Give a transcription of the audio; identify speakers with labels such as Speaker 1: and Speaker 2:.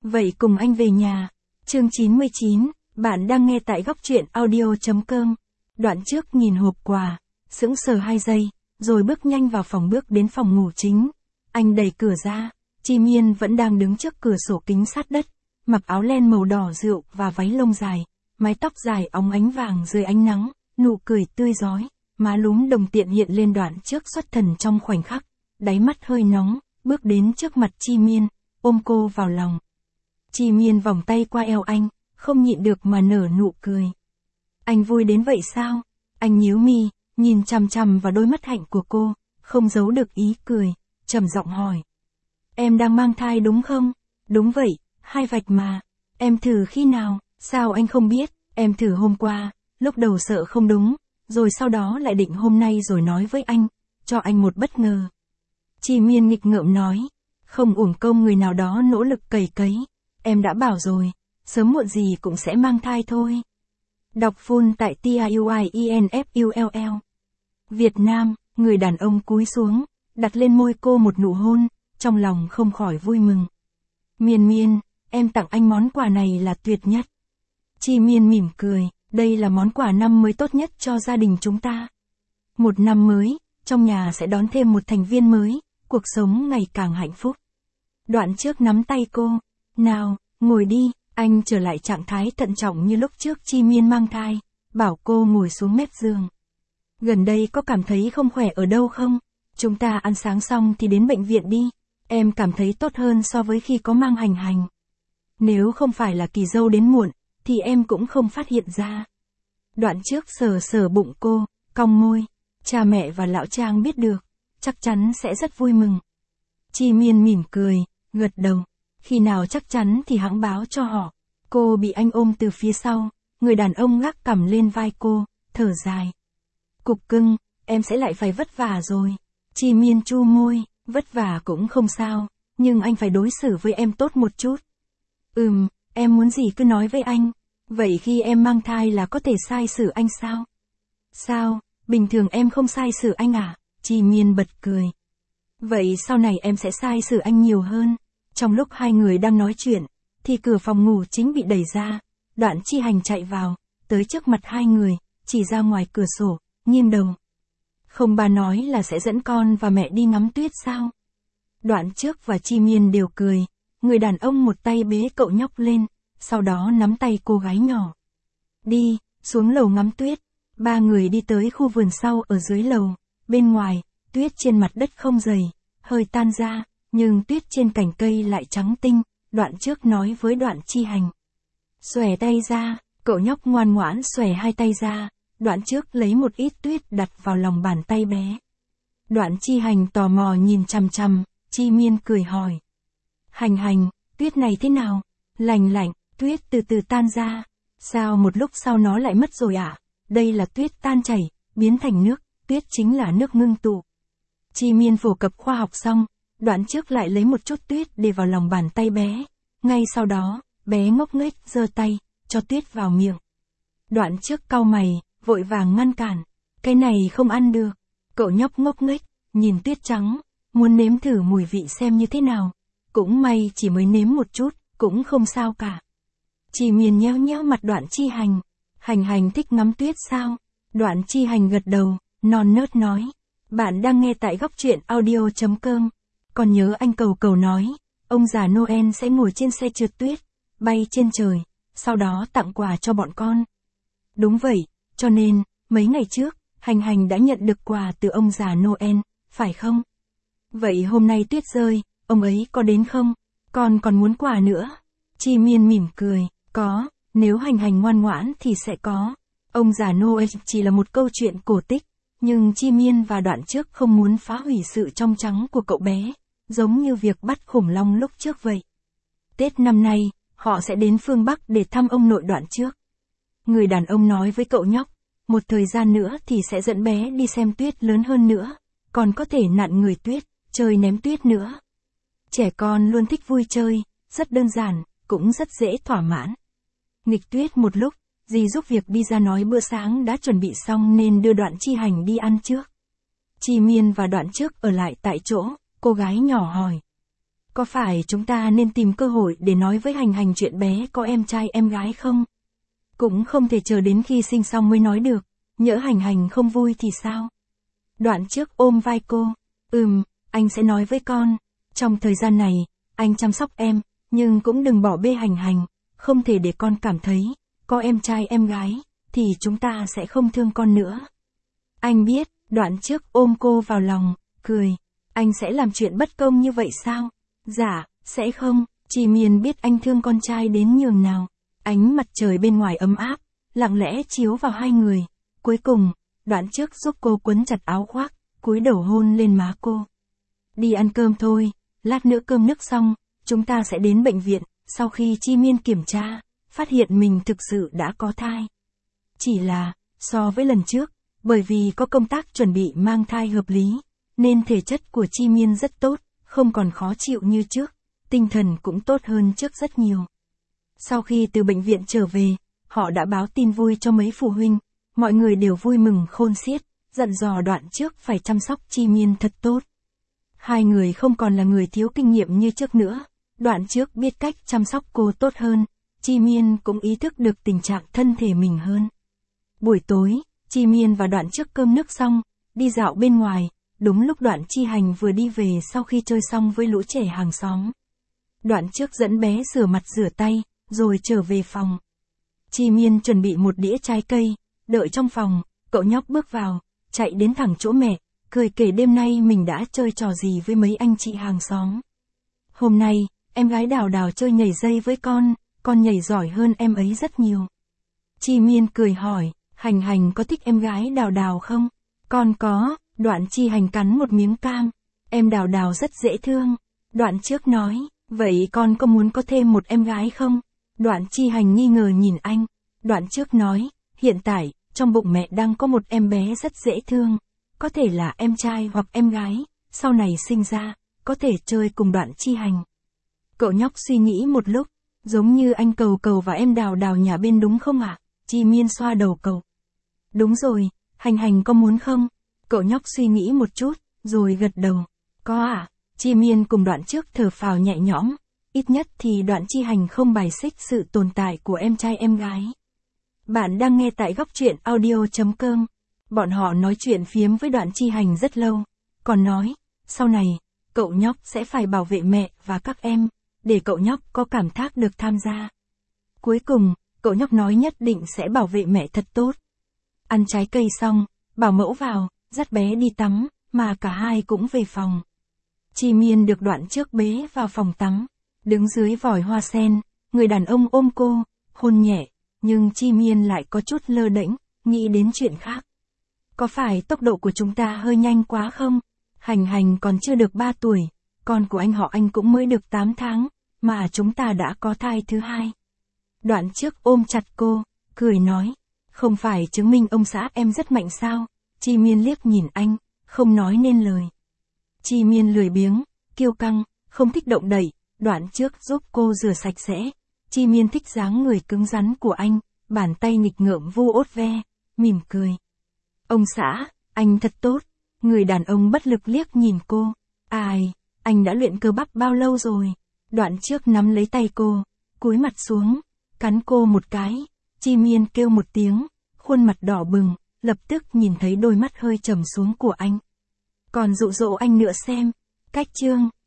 Speaker 1: Vậy cùng anh về nhà. Chương 99, bạn đang nghe tại góc truyện audio.com. Đoạn trước nhìn hộp quà, sững sờ 2 giây, rồi bước nhanh vào phòng bước đến phòng ngủ chính. Anh đẩy cửa ra, Chi Miên vẫn đang đứng trước cửa sổ kính sát đất, mặc áo len màu đỏ rượu và váy lông dài, mái tóc dài óng ánh vàng dưới ánh nắng, nụ cười tươi rói, má lúm đồng tiện hiện lên. Đoạn trước xuất thần trong khoảnh khắc, đáy mắt hơi nóng, bước đến trước mặt Chi Miên, ôm cô vào lòng. Chi Miên vòng tay qua eo anh, không nhịn được mà nở nụ cười. Anh vui đến vậy sao? Anh nhíu mi, nhìn chằm chằm vào đôi mắt hạnh của cô, không giấu được ý cười, trầm giọng hỏi. Em đang mang thai đúng không? Đúng vậy, 2 vạch mà. Em thử khi nào? Sao anh không biết? Em thử hôm qua, lúc đầu sợ không đúng, rồi sau đó lại định hôm nay rồi nói với anh, cho anh một bất ngờ. Chi Miên nghịch ngợm nói, không uổng công người nào đó nỗ lực cày cấy. Em đã bảo rồi, sớm muộn gì cũng sẽ mang thai thôi. Đọc full tại TIUIENFULL. Việt Nam, người đàn ông cúi xuống, đặt lên môi cô một nụ hôn, trong lòng không khỏi vui mừng. Miên Miên, em tặng anh món quà này là tuyệt nhất. Chi Miên mỉm cười, đây là món quà năm mới tốt nhất cho gia đình chúng ta. Một năm mới, trong nhà sẽ đón thêm một thành viên mới, cuộc sống ngày càng hạnh phúc. Đoạn trước nắm tay cô, nào, ngồi đi, anh trở lại trạng thái thận trọng như lúc trước Chi Miên mang thai, bảo cô ngồi xuống mép giường. Gần đây có cảm thấy không khỏe ở đâu không? Chúng ta ăn sáng xong thì đến bệnh viện đi, em cảm thấy tốt hơn so với khi có mang Hành Hành. Nếu không phải là kỳ dâu đến muộn, thì em cũng không phát hiện ra. Đoạn trước sờ sờ bụng cô, cong môi, cha mẹ và lão Trang biết được, chắc chắn sẽ rất vui mừng. Chi Miên mỉm cười, gật đầu, khi nào chắc chắn thì hẵng báo cho họ. Cô bị anh ôm từ phía sau, người đàn ông gác cằm lên vai cô, thở dài. Cục cưng, em sẽ lại phải vất vả rồi. Chi Miên chu môi, vất vả cũng không sao, nhưng anh phải đối xử với em tốt một chút. Em muốn gì cứ nói với anh. Vậy khi em mang thai là có thể sai xử anh sao? Sao, bình thường em không sai xử anh à? Chi Miên bật cười. Vậy sau này em sẽ sai xử anh nhiều hơn. Trong lúc hai người đang nói chuyện, thì cửa phòng ngủ chính bị đẩy ra. Đoạn Chi Hành chạy vào, tới trước mặt hai người, chỉ ra ngoài cửa sổ, nghiêng đầu. Không, bà nói là sẽ dẫn con và mẹ đi ngắm tuyết sao? Đoạn trước và Chi Miên đều cười. Người đàn ông một tay bế cậu nhóc lên, sau đó nắm tay cô gái nhỏ. Đi, xuống lầu ngắm tuyết. 3 người đi tới khu vườn sau ở dưới lầu. Bên ngoài, tuyết trên mặt đất không dày, hơi tan ra, nhưng tuyết trên cành cây lại trắng tinh. Đoạn trước nói với Đoạn Chi Hành. Xòe tay ra, cậu nhóc ngoan ngoãn xòe 2 tay ra. Đoạn trước lấy một ít tuyết đặt vào lòng bàn tay bé. Đoạn Chi Hành tò mò nhìn chằm chằm, Chi Miên cười hỏi. Hành Hành, tuyết này thế nào? Lành lạnh, tuyết từ từ tan ra. Sao một lúc sau nó lại mất rồi ạ? Đây là tuyết tan chảy, biến thành nước, tuyết chính là nước ngưng tụ. Chi Miên phổ cập khoa học xong, Đoạn trước lại lấy một chút tuyết để vào lòng bàn tay bé. Ngay sau đó, bé ngốc nghếch giơ tay, cho tuyết vào miệng. Đoạn trước cau mày, vội vàng ngăn cản. Cái này không ăn được. Cậu nhóc ngốc nghếch, nhìn tuyết trắng, muốn nếm thử mùi vị xem như thế nào. Cũng may chỉ mới nếm một chút, cũng không sao cả. Chi Miên nhéo nhéo mặt Đoạn Chi Hành. Hành Hành thích ngắm tuyết sao? Đoạn Chi Hành gật đầu, non nớt nói. Bạn đang nghe tại góc truyện audio.com. Còn nhớ anh Cầu Cầu nói, ông già Noel sẽ ngồi trên xe trượt tuyết, bay trên trời, sau đó tặng quà cho bọn con. Đúng vậy, cho nên, mấy ngày trước, Hành Hành đã nhận được quà từ ông già Noel, phải không? Vậy hôm nay tuyết rơi, ông ấy có đến không? Con còn muốn quà nữa. Chi Miên mỉm cười, có, nếu Hành Hành ngoan ngoãn thì sẽ có. Ông già Noel chỉ là một câu chuyện cổ tích, nhưng Chi Miên và Đoạn trước không muốn phá hủy sự trong trắng của cậu bé, giống như việc bắt khủng long lúc trước vậy. Tết năm nay, họ sẽ đến phương Bắc để thăm ông nội Đoạn trước. Người đàn ông nói với cậu nhóc, một thời gian nữa thì sẽ dẫn bé đi xem tuyết lớn hơn nữa, còn có thể nặn người tuyết, chơi ném tuyết nữa. Trẻ con luôn thích vui chơi, rất đơn giản, cũng rất dễ thỏa mãn. Nghịch tuyết một lúc, dì giúp việc đi ra nói bữa sáng đã chuẩn bị xong nên đưa Đoạn Chi Hành đi ăn trước. Chi Miên và Đoạn trước ở lại tại chỗ, cô gái nhỏ hỏi. Có phải chúng ta nên tìm cơ hội để nói với Hành Hành chuyện bé có em trai em gái không? Cũng không thể chờ đến khi sinh xong mới nói được, nhỡ Hành Hành không vui thì sao? Đoạn trước ôm vai cô, anh sẽ nói với con. Trong thời gian này, anh chăm sóc em, nhưng cũng đừng bỏ bê Hành Hành, không thể để con cảm thấy, có em trai em gái, thì chúng ta sẽ không thương con nữa. Anh biết, đoạn trước ôm cô vào lòng, cười, anh sẽ làm chuyện bất công như vậy sao? Dạ, sẽ không, Chi Miên biết anh thương con trai đến nhường nào. Ánh mặt trời bên ngoài ấm áp, lặng lẽ chiếu vào hai người. Cuối cùng, đoạn trước giúp cô quấn chặt áo khoác, cúi đầu hôn lên má cô. Đi ăn cơm thôi, lát nữa cơm nước xong, chúng ta sẽ đến bệnh viện. Sau khi Chi Miên kiểm tra, phát hiện mình thực sự đã có thai. Chỉ là, so với lần trước, bởi vì có công tác chuẩn bị mang thai hợp lý, nên thể chất của Chi Miên rất tốt, không còn khó chịu như trước, tinh thần cũng tốt hơn trước rất nhiều. Sau khi từ bệnh viện trở về, họ đã báo tin vui cho mấy phụ huynh, mọi người đều vui mừng khôn xiết, dặn dò đoạn trước phải chăm sóc Chi Miên thật tốt. Hai người không còn là người thiếu kinh nghiệm như trước nữa, đoạn trước biết cách chăm sóc cô tốt hơn, Chi Miên cũng ý thức được tình trạng thân thể mình hơn. Buổi tối, Chi Miên và đoạn trước cơm nước xong, đi dạo bên ngoài, đúng lúc Đoạn Chi Hành vừa đi về sau khi chơi xong với lũ trẻ hàng xóm. Đoạn trước dẫn bé rửa mặt rửa tay, rồi trở về phòng. Chi Miên chuẩn bị một đĩa trái cây, đợi trong phòng, cậu nhóc bước vào, chạy đến thẳng chỗ mẹ, cười kể đêm nay mình đã chơi trò gì với mấy anh chị hàng xóm. Hôm nay, em gái Đào Đào chơi nhảy dây với con nhảy giỏi hơn em ấy rất nhiều. Chi Miên cười hỏi, Hành Hành có thích em gái Đào Đào không? Con có, Đoạn Chi Hành cắn một miếng cam, em Đào Đào rất dễ thương. Đoạn trước nói, vậy con có muốn có thêm một em gái không? Đoạn Chi Hành nghi ngờ nhìn anh. Đoạn trước nói, hiện tại, trong bụng mẹ đang có một em bé rất dễ thương. Có thể là em trai hoặc em gái, sau này sinh ra, có thể chơi cùng Đoạn Chi Hành. Cậu nhóc suy nghĩ một lúc, giống như anh Cầu và em Đào Đào nhà bên đúng không ạ? Chi Miên xoa đầu cậu. Đúng rồi, Hành Hành có muốn không? Cậu nhóc suy nghĩ một chút, rồi gật đầu. Có ạ. Chi Miên cùng đoạn trước thở phào nhẹ nhõm, ít nhất thì Đoạn Chi Hành không bài xích sự tồn tại của em trai em gái. Bạn đang nghe tại Góc Truyện Audio.com. Bọn họ nói chuyện phiếm với Đoạn Chi Hành rất lâu, còn nói, sau này, cậu nhóc sẽ phải bảo vệ mẹ và các em, để cậu nhóc có cảm giác được tham gia. Cuối cùng, cậu nhóc nói nhất định sẽ bảo vệ mẹ thật tốt. Ăn trái cây xong, bảo mẫu vào, dắt bé đi tắm, mà cả hai cũng về phòng. Chi Miên được đoạn trước bế vào phòng tắm, đứng dưới vòi hoa sen, người đàn ông ôm cô, hôn nhẹ, nhưng Chi Miên lại có chút lơ đễnh, nghĩ đến chuyện khác. Có phải tốc độ của chúng ta hơi nhanh quá không? Hành Hành còn chưa được 3 tuổi, con của anh họ anh cũng mới được 8 tháng, mà chúng ta đã có thai thứ hai. Đoạn trước ôm chặt cô, cười nói, không phải chứng minh ông xã em rất mạnh sao? Chi Miên liếc nhìn anh, không nói nên lời. Chi Miên lười biếng, kiêu căng, không thích động đậy, đoạn trước giúp cô rửa sạch sẽ. Chi Miên thích dáng người cứng rắn của anh, bàn tay nghịch ngợm vu ốt ve, mỉm cười. Ông xã, anh thật tốt. Người đàn ông bất lực liếc nhìn cô. Ai, anh đã luyện cơ bắp bao lâu rồi? Đoạn trước nắm lấy tay cô, cúi mặt xuống, cắn cô một cái. Chi Miên kêu một tiếng, khuôn mặt đỏ bừng, lập tức nhìn thấy đôi mắt hơi trầm xuống của anh. Còn dụ dỗ anh nữa xem. Cách chương